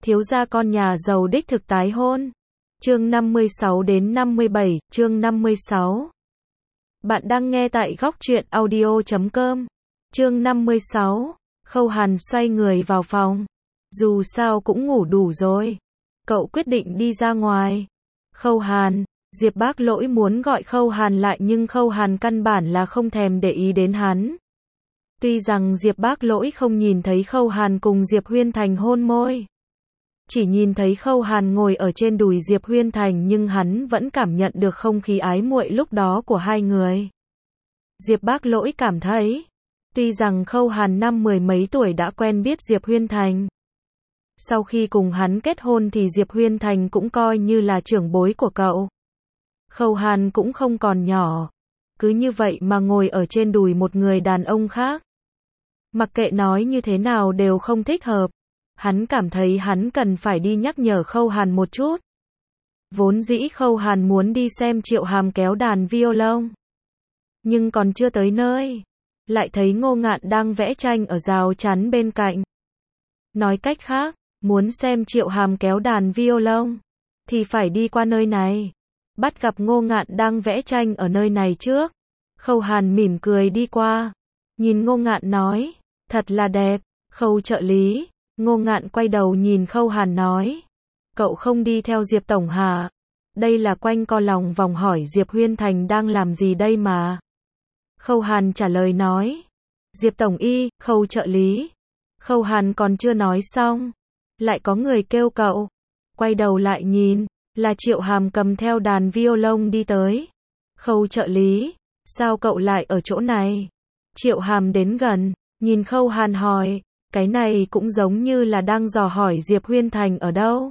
thiếu gia con nhà giàu đích thực tái hôn. Chương 56 đến 57, chương 56. Bạn đang nghe tại góc truyện audio.com. Chương 56. Khâu Hàn xoay người vào phòng. Dù sao cũng ngủ đủ rồi. Cậu quyết định đi ra ngoài. Khâu Hàn, Diệp Bác Lỗi muốn gọi Khâu Hàn lại nhưng Khâu Hàn căn bản là không thèm để ý đến hắn. Tuy rằng Diệp Bác Lỗi không nhìn thấy Khâu Hàn cùng Diệp Huyên Thành hôn môi. Chỉ nhìn thấy Khâu Hàn ngồi ở trên đùi Diệp Huyên Thành nhưng hắn vẫn cảm nhận được không khí ái muội lúc đó của hai người. Diệp Bác Lỗi cảm thấy, tuy rằng Khâu Hàn năm mười mấy tuổi đã quen biết Diệp Huyên Thành. Sau khi cùng hắn kết hôn thì Diệp Huyên Thành cũng coi như là trưởng bối của cậu. Khâu Hàn cũng không còn nhỏ. Cứ như vậy mà ngồi ở trên đùi một người đàn ông khác. Mặc kệ nói như thế nào đều không thích hợp. Hắn cảm thấy hắn cần phải đi nhắc nhở Khâu Hàn một chút. Vốn dĩ Khâu Hàn muốn đi xem Triệu Hàm kéo đàn violon. Nhưng còn chưa tới nơi. Lại thấy Ngô Ngạn đang vẽ tranh ở rào chắn bên cạnh. Nói cách khác, muốn xem Triệu Hàm kéo đàn violon. Thì phải đi qua nơi này. Bắt gặp Ngô Ngạn đang vẽ tranh ở nơi này trước. Khâu Hàn mỉm cười đi qua. Nhìn Ngô Ngạn nói, thật là đẹp. Khâu trợ lý. Ngô Ngạn quay đầu nhìn Khâu Hàn nói, cậu không đi theo Diệp Tổng hả? Đây là quanh co lòng vòng hỏi Diệp Huyên Thành đang làm gì đây mà? Khâu Hàn trả lời nói, Diệp Tổng y, Khâu trợ lý. Khâu Hàn còn chưa nói xong, lại có người kêu cậu. Quay đầu lại nhìn, là Triệu Hàm cầm theo đàn violon đi tới. Khâu trợ lý, sao cậu lại ở chỗ này? Triệu Hàm đến gần, nhìn Khâu Hàn hỏi. Cái này cũng giống như là đang dò hỏi Diệp Huyên Thành ở đâu.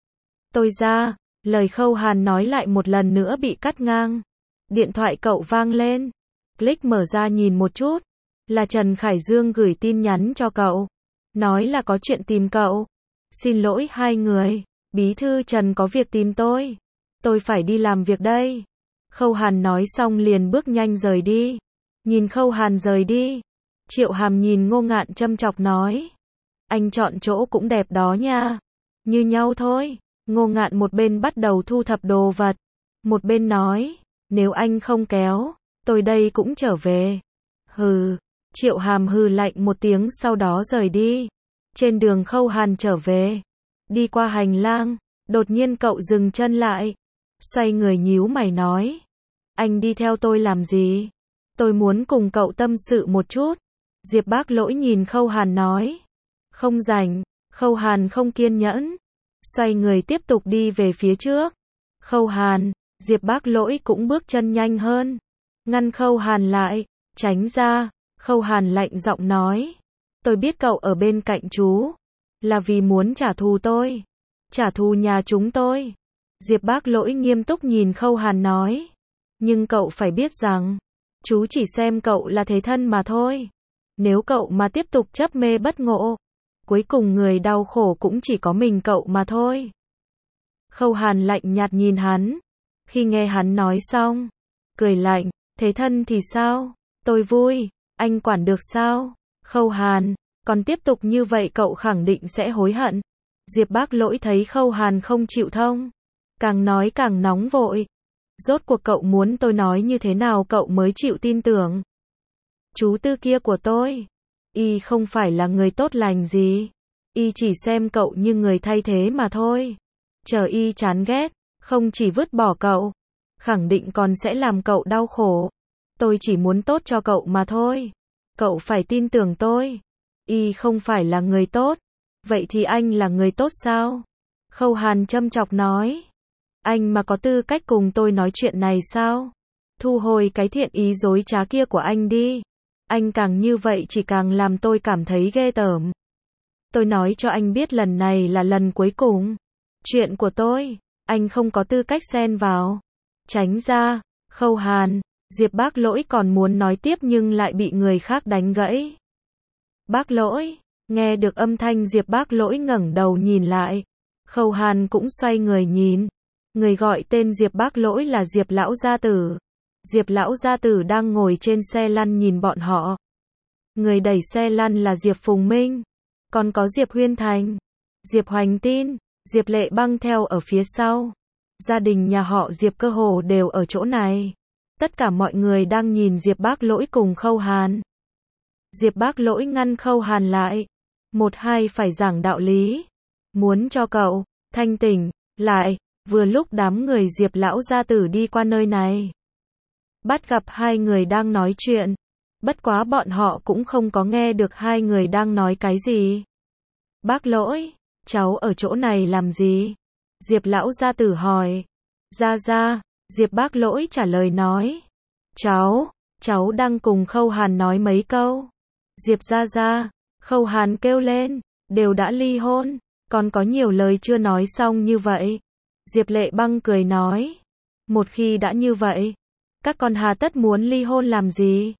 Tôi ra, lời Khâu Hàn nói lại một lần nữa bị cắt ngang. Điện thoại cậu vang lên. Click mở ra nhìn một chút. Là Trần Khải Dương gửi tin nhắn cho cậu. Nói là có chuyện tìm cậu. Xin lỗi hai người. Bí thư Trần có việc tìm tôi. Tôi phải đi làm việc đây. Khâu Hàn nói xong liền bước nhanh rời đi. Nhìn Khâu Hàn rời đi. Triệu Hàm nhìn Ngô Ngạn châm chọc nói. Anh chọn chỗ cũng đẹp đó nha. Như nhau thôi. Ngô Ngạn một bên bắt đầu thu thập đồ vật. Một bên nói. Nếu anh không kéo, tôi đây cũng trở về. Hừ. Triệu Hàm hừ lạnh một tiếng sau đó rời đi. Trên đường Khâu Hàn trở về. Đi qua hành lang. Đột nhiên cậu dừng chân lại. Xoay người nhíu mày nói. Anh đi theo tôi làm gì? Tôi muốn cùng cậu tâm sự một chút. Diệp Bác Lỗi nhìn Khâu Hàn nói. Không rảnh. Khâu Hàn không kiên nhẫn. Xoay người tiếp tục đi về phía trước. Khâu Hàn, Diệp Bác Lỗi cũng bước chân nhanh hơn. Ngăn Khâu Hàn lại. Tránh ra. Khâu Hàn lạnh giọng nói. Tôi biết cậu ở bên cạnh chú. Là vì muốn trả thù tôi. Trả thù nhà chúng tôi. Diệp Bác Lỗi nghiêm túc nhìn Khâu Hàn nói. Nhưng cậu phải biết rằng. Chú chỉ xem cậu là thế thân mà thôi. Nếu cậu mà tiếp tục chấp mê bất ngộ, cuối cùng người đau khổ cũng chỉ có mình cậu mà thôi. Khâu Hàn lạnh nhạt nhìn hắn. Khi nghe hắn nói xong, cười lạnh, thế thân thì sao? Tôi vui, anh quản được sao? Khâu Hàn, còn tiếp tục như vậy cậu khẳng định sẽ hối hận. Diệp Bác Lỗi thấy Khâu Hàn không chịu thông. Càng nói càng nóng vội. Rốt cuộc cậu muốn tôi nói như thế nào cậu mới chịu tin tưởng? Chú Tư kia của tôi, y không phải là người tốt lành gì. Y chỉ xem cậu như người thay thế mà thôi. Chờ y chán ghét, không chỉ vứt bỏ cậu, khẳng định còn sẽ làm cậu đau khổ. Tôi chỉ muốn tốt cho cậu mà thôi. Cậu phải tin tưởng tôi. Y không phải là người tốt. Vậy thì anh là người tốt sao? Khâu Hàn châm chọc nói. Anh mà có tư cách cùng tôi nói chuyện này sao? Thu hồi cái thiện ý dối trá kia của anh đi. Anh càng như vậy chỉ càng làm tôi cảm thấy ghê tởm. Tôi nói cho anh biết lần này là lần cuối cùng. Chuyện của tôi, anh không có tư cách xen vào. Tránh ra. Khâu Hàn, Diệp Bác Lỗi còn muốn nói tiếp nhưng lại bị người khác đánh gãy. Bác Lỗi, nghe được âm thanh Diệp Bác Lỗi ngẩng đầu nhìn lại. Khâu Hàn cũng xoay người nhìn. Người gọi tên Diệp Bác Lỗi là Diệp Lão Gia Tử. Diệp Lão Gia Tử đang ngồi trên xe lăn nhìn bọn họ. Người đẩy xe lăn là Diệp Phùng Minh. Còn có Diệp Huyên Thành. Diệp Hoành tin, Diệp Lệ Băng theo ở phía sau. Gia đình nhà họ Diệp cơ hồ đều ở chỗ này. Tất cả mọi người đang nhìn Diệp Bác Lỗi cùng Khâu Hàn. Diệp Bác Lỗi ngăn Khâu Hàn lại. Một hai phải giảng đạo lý. Muốn cho cậu thanh tỉnh lại. Vừa lúc đám người Diệp lão gia tử đi qua nơi này. Bắt gặp hai người đang nói chuyện. Bất quá bọn họ cũng không có nghe được hai người đang nói cái gì. Bác Lỗi, cháu ở chỗ này làm gì? Diệp lão gia tử hỏi. Gia, Diệp Bác Lỗi trả lời nói. Cháu đang cùng Khâu Hàn nói mấy câu. Diệp gia, Khâu Hàn kêu lên, đều đã ly hôn, còn có nhiều lời chưa nói xong như vậy. Diệp Lệ Băng cười nói. Một khi đã như vậy, các con hà tất muốn ly hôn làm gì?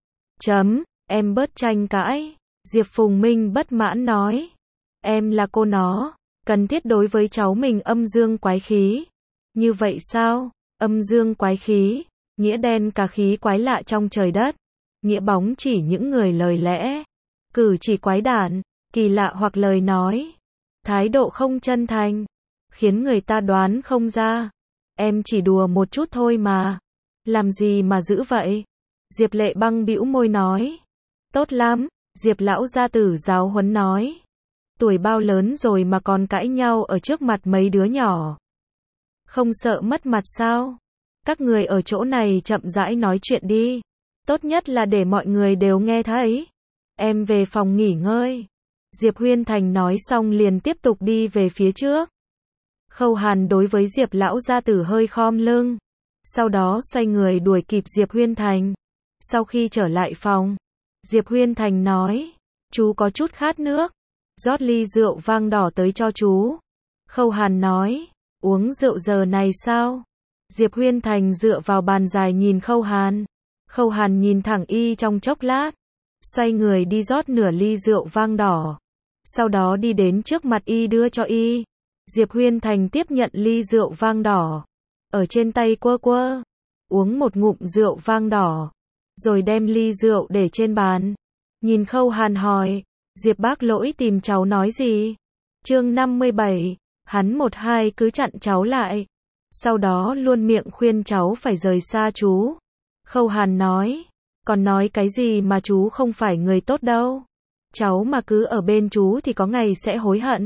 Em bớt tranh cãi. Diệp Phùng Minh bất mãn nói. Em là cô nó, cần thiết đối với cháu mình âm dương quái khí. Như vậy sao? Âm dương quái khí, nghĩa đen cả khí quái lạ trong trời đất. Nghĩa bóng chỉ những người lời lẽ, cử chỉ quái đản, kỳ lạ hoặc lời nói, thái độ không chân thành, khiến người ta đoán không ra. Em chỉ đùa một chút thôi mà. Làm gì mà dữ vậy? Diệp Lệ Băng bĩu môi nói. Tốt lắm, Diệp lão gia tử giáo huấn nói. Tuổi bao lớn rồi mà còn cãi nhau ở trước mặt mấy đứa nhỏ. Không sợ mất mặt sao? Các người ở chỗ này chậm rãi nói chuyện đi. Tốt nhất là để mọi người đều nghe thấy. Em về phòng nghỉ ngơi. Diệp Huyên Thành nói xong liền tiếp tục đi về phía trước. Khâu Hàn đối với Diệp lão gia tử hơi khom lưng. Sau đó xoay người đuổi kịp Diệp Huyên Thành. Sau khi trở lại phòng, Diệp Huyên Thành nói. Chú có chút khát nước. Rót ly rượu vang đỏ tới cho chú. Khâu Hàn nói. Uống rượu giờ này sao? Diệp Huyên Thành dựa vào bàn dài nhìn Khâu Hàn. Khâu Hàn nhìn thẳng y trong chốc lát. Xoay người đi rót nửa ly rượu vang đỏ. Sau đó đi đến trước mặt y đưa cho y. Diệp Huyên Thành tiếp nhận ly rượu vang đỏ. Ở trên tay quơ. Uống một ngụm rượu vang đỏ. Rồi đem ly rượu để trên bàn. Nhìn Khâu Hàn hỏi. Diệp Bác Lỗi tìm cháu nói gì? Chương 57. Hắn một hai cứ chặn cháu lại. Sau đó luôn miệng khuyên cháu phải rời xa chú. Khâu Hàn nói. Còn nói cái gì mà chú không phải người tốt đâu. Cháu mà cứ ở bên chú thì có ngày sẽ hối hận.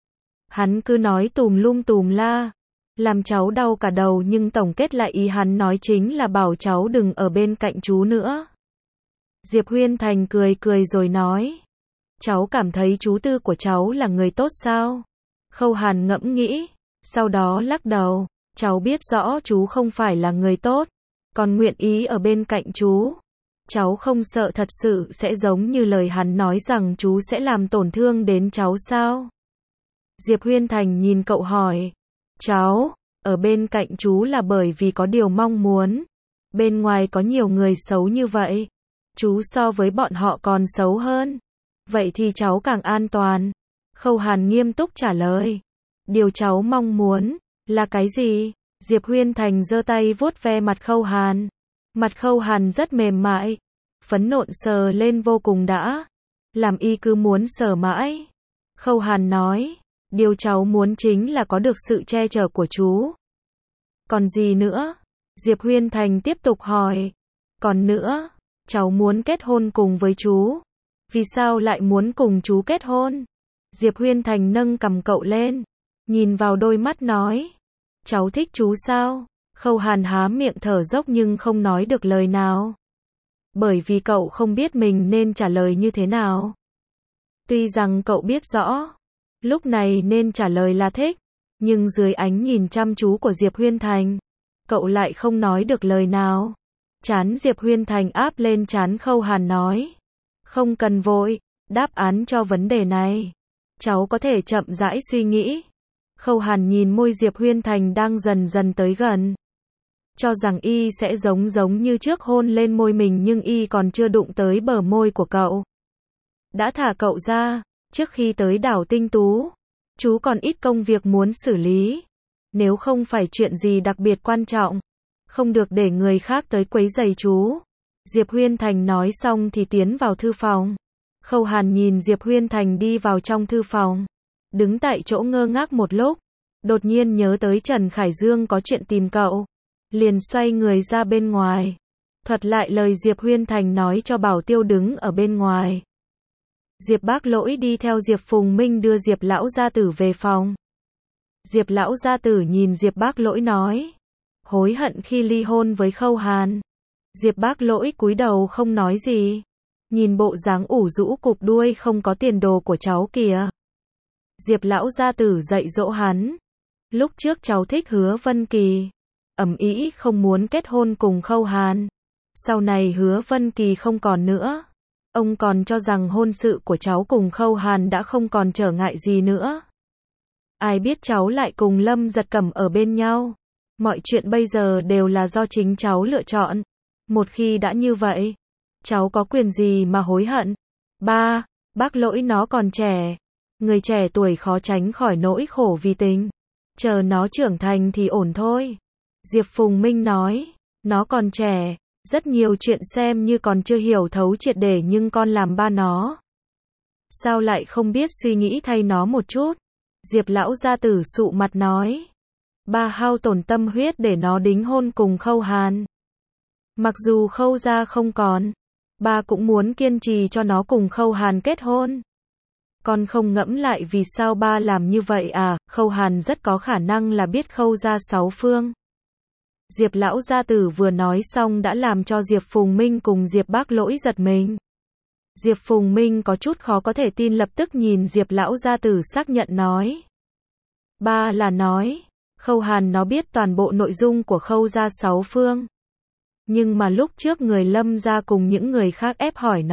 Hắn cứ nói tùm lum tùm la. Làm cháu đau cả đầu, nhưng tổng kết lại ý hắn nói chính là bảo cháu đừng ở bên cạnh chú nữa. Diệp Huyên Thành cười rồi nói. Cháu cảm thấy chú Tư của cháu là người tốt sao? Khâu Hàn ngẫm nghĩ. Sau đó lắc đầu. Cháu biết rõ chú không phải là người tốt. Còn nguyện ý ở bên cạnh chú. Cháu không sợ thật sự sẽ giống như lời hắn nói rằng chú sẽ làm tổn thương đến cháu sao? Diệp Huyên Thành nhìn cậu hỏi. Cháu, ở bên cạnh chú là bởi vì có điều mong muốn. Bên ngoài có nhiều người xấu như vậy. Chú so với bọn họ còn xấu hơn. Vậy thì cháu càng an toàn. Khâu Hàn nghiêm túc trả lời. Điều cháu mong muốn là cái gì? Diệp Huyên Thành giơ tay vuốt ve mặt Khâu Hàn. Mặt Khâu Hàn rất mềm mại. Phấn nộn sờ lên vô cùng đã. Làm y cứ muốn sờ mãi. Khâu Hàn nói. Điều cháu muốn chính là có được sự che chở của chú. Còn gì nữa? Diệp Huyên Thành tiếp tục hỏi. Còn nữa, cháu muốn kết hôn cùng với chú. Vì sao lại muốn cùng chú kết hôn? Diệp Huyên Thành nâng cằm cậu lên. Nhìn vào đôi mắt nói. Cháu thích chú sao? Khâu Hàn há miệng thở dốc nhưng không nói được lời nào. Bởi vì cậu không biết mình nên trả lời như thế nào. Tuy rằng cậu biết rõ. Lúc này nên trả lời là thích. Nhưng dưới ánh nhìn chăm chú của Diệp Huyên Thành. Cậu lại không nói được lời nào. Trán Diệp Huyên Thành áp lên trán Khâu Hàn nói. Không cần vội. Đáp án cho vấn đề này. Cháu có thể chậm rãi suy nghĩ. Khâu Hàn nhìn môi Diệp Huyên Thành đang dần dần tới gần. Cho rằng y sẽ giống như trước hôn lên môi mình, nhưng y còn chưa đụng tới bờ môi của cậu. Đã thả cậu ra. Trước khi tới đảo Tinh Tú, chú còn ít công việc muốn xử lý. Nếu không phải chuyện gì đặc biệt quan trọng, không được để người khác tới quấy rầy chú. Diệp Huyên Thành nói xong thì tiến vào thư phòng. Khâu Hàn nhìn Diệp Huyên Thành đi vào trong thư phòng. đứng tại chỗ ngơ ngác một lúc, đột nhiên nhớ tới Trần Khải Dương có chuyện tìm cậu, liền xoay người ra bên ngoài, thuật lại lời Diệp Huyên Thành nói cho Bảo Tiêu đứng ở bên ngoài. Diệp Bác Lỗi đi theo Diệp Phùng Minh đưa Diệp lão gia tử về phòng. Diệp lão gia tử nhìn Diệp Bác Lỗi nói, hối hận khi ly hôn với Khâu Hàn. Diệp Bác Lỗi cúi đầu không nói gì, nhìn bộ dáng ủ rũ cụp đuôi không có tiền đồ của cháu kìa. Diệp lão gia tử dạy dỗ hắn, lúc trước cháu thích Hứa Vân Kỳ, ầm ĩ không muốn kết hôn cùng Khâu Hàn. Sau này Hứa Vân Kỳ không còn nữa, ông còn cho rằng hôn sự của cháu cùng Khâu Hàn đã không còn trở ngại gì nữa. Ai biết cháu lại cùng Lâm Giật Cẩm ở bên nhau. Mọi chuyện bây giờ đều là do chính cháu lựa chọn. Một khi đã như vậy, cháu có quyền gì mà hối hận? Ba, Bác Lỗi nó còn trẻ. Người trẻ tuổi khó tránh khỏi nỗi khổ vì tình. Chờ nó trưởng thành thì ổn thôi. Diệp Phùng Minh nói, nó còn trẻ, rất nhiều chuyện xem như còn chưa hiểu thấu triệt để nhưng con làm ba nó. Sao lại không biết suy nghĩ thay nó một chút? Diệp lão gia tử sụ mặt nói, ba hao tổn tâm huyết để nó đính hôn cùng Khâu Hàn. Mặc dù Khâu gia không còn, ba cũng muốn kiên trì cho nó cùng Khâu Hàn kết hôn. Con không ngẫm lại vì sao ba làm như vậy à? Khâu Hàn rất có khả năng là biết Khâu gia sáu phương. Diệp lão gia tử vừa nói xong đã làm cho Diệp Phùng Minh cùng Diệp Bác Lỗi giật mình. Diệp Phùng Minh có chút khó có thể tin, lập tức nhìn Diệp lão gia tử xác nhận nói. Ba là nói, Khâu Hàn nó biết toàn bộ nội dung của Khâu gia sáu phương. Nhưng mà lúc trước người Lâm gia cùng những người khác ép hỏi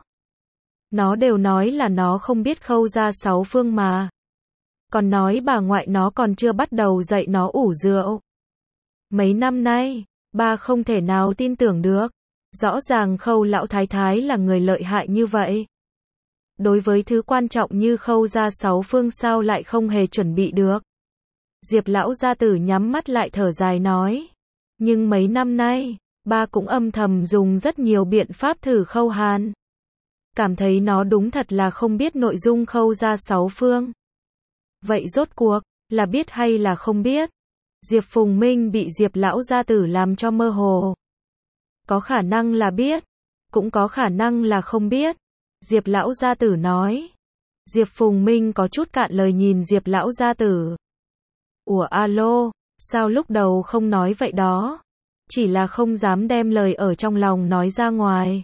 nó đều nói là nó không biết Khâu gia sáu phương mà. Còn nói bà ngoại nó còn chưa bắt đầu dạy nó ủ rượu. Mấy năm nay, ba không thể nào tin tưởng được. Rõ ràng Khâu lão thái thái là người lợi hại như vậy. Đối với thứ quan trọng như Khâu gia sáu phương sao lại không hề chuẩn bị được. Diệp lão gia tử nhắm mắt lại thở dài nói. Nhưng mấy năm nay, ba cũng âm thầm dùng rất nhiều biện pháp thử Khâu Hàn. Cảm thấy nó đúng thật là không biết nội dung Khâu gia sáu phương. Vậy rốt cuộc, là biết hay là không biết? Diệp Phùng Minh bị Diệp lão gia tử làm cho mơ hồ. Có khả năng là biết, cũng có khả năng là không biết. Diệp lão gia tử nói. Diệp Phùng Minh có chút cạn lời nhìn Diệp lão gia tử. Ủa alo, sao lúc đầu không nói vậy đó? Chỉ là không dám đem lời ở trong lòng nói ra ngoài.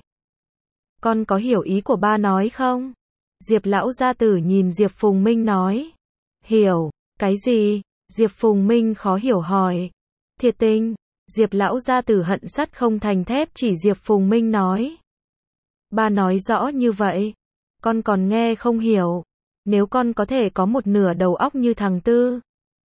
Con có hiểu ý của ba nói không? Diệp lão gia tử nhìn Diệp Phùng Minh nói. Hiểu, cái gì? Diệp Phùng Minh khó hiểu hỏi. Thiệt tình. Diệp lão gia tử hận sắt không thành thép chỉ Diệp Phùng Minh nói. Ba nói rõ như vậy, con còn nghe không hiểu. Nếu con có thể có một nửa đầu óc như thằng Tư,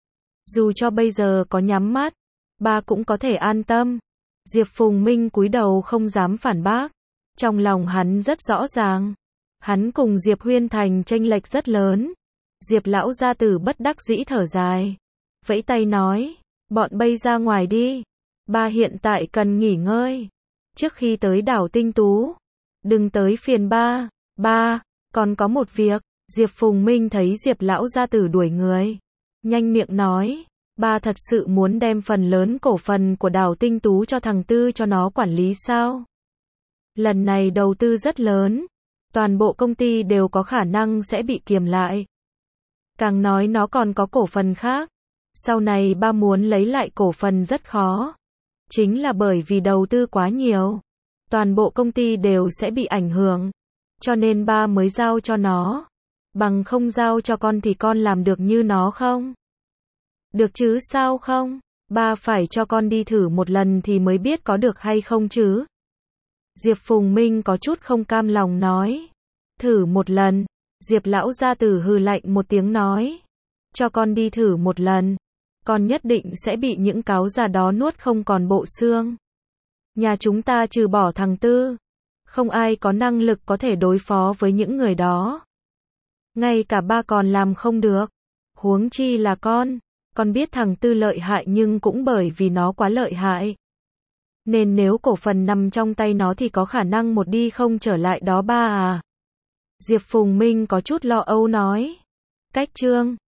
dù cho bây giờ có nhắm mắt, ba cũng có thể an tâm. Diệp Phùng Minh cúi đầu không dám phản bác. Trong lòng hắn rất rõ ràng, hắn cùng Diệp Huyên Thành chênh lệch rất lớn. Diệp lão gia tử bất đắc dĩ thở dài, vẫy tay nói, bọn bay ra ngoài đi. Ba hiện tại cần nghỉ ngơi. Trước khi tới đảo Tinh Tú, đừng tới phiền ba. Ba, còn có một việc. Diệp Phùng Minh thấy Diệp lão gia tử đuổi người, nhanh miệng nói, ba thật sự muốn đem phần lớn cổ phần của đảo Tinh Tú cho thằng Tư cho nó quản lý sao? Lần này đầu tư rất lớn, toàn bộ công ty đều có khả năng sẽ bị kiềm lại. Càng nói nó còn có cổ phần khác, sau này ba muốn lấy lại cổ phần rất khó. Chính là bởi vì đầu tư quá nhiều, toàn bộ công ty đều sẽ bị ảnh hưởng, cho nên ba mới giao cho nó. Bằng không giao cho con thì con làm được như nó không? Được chứ sao không? Ba phải cho con đi thử một lần thì mới biết có được hay không chứ. Diệp Phùng Minh có chút không cam lòng nói. Thử một lần. Diệp lão gia tử hừ lạnh một tiếng nói. Cho con đi thử một lần, con nhất định sẽ bị những cáo già đó nuốt không còn bộ xương. Nhà chúng ta trừ bỏ thằng Tư, không ai có năng lực có thể đối phó với những người đó. Ngay cả ba còn làm không được, huống chi là con. Con biết thằng Tư lợi hại nhưng cũng bởi vì nó quá lợi hại. Nên nếu cổ phần nằm trong tay nó thì có khả năng một đi không trở lại đó ba à. Diệp Phùng Minh có chút lo âu nói. Cách chương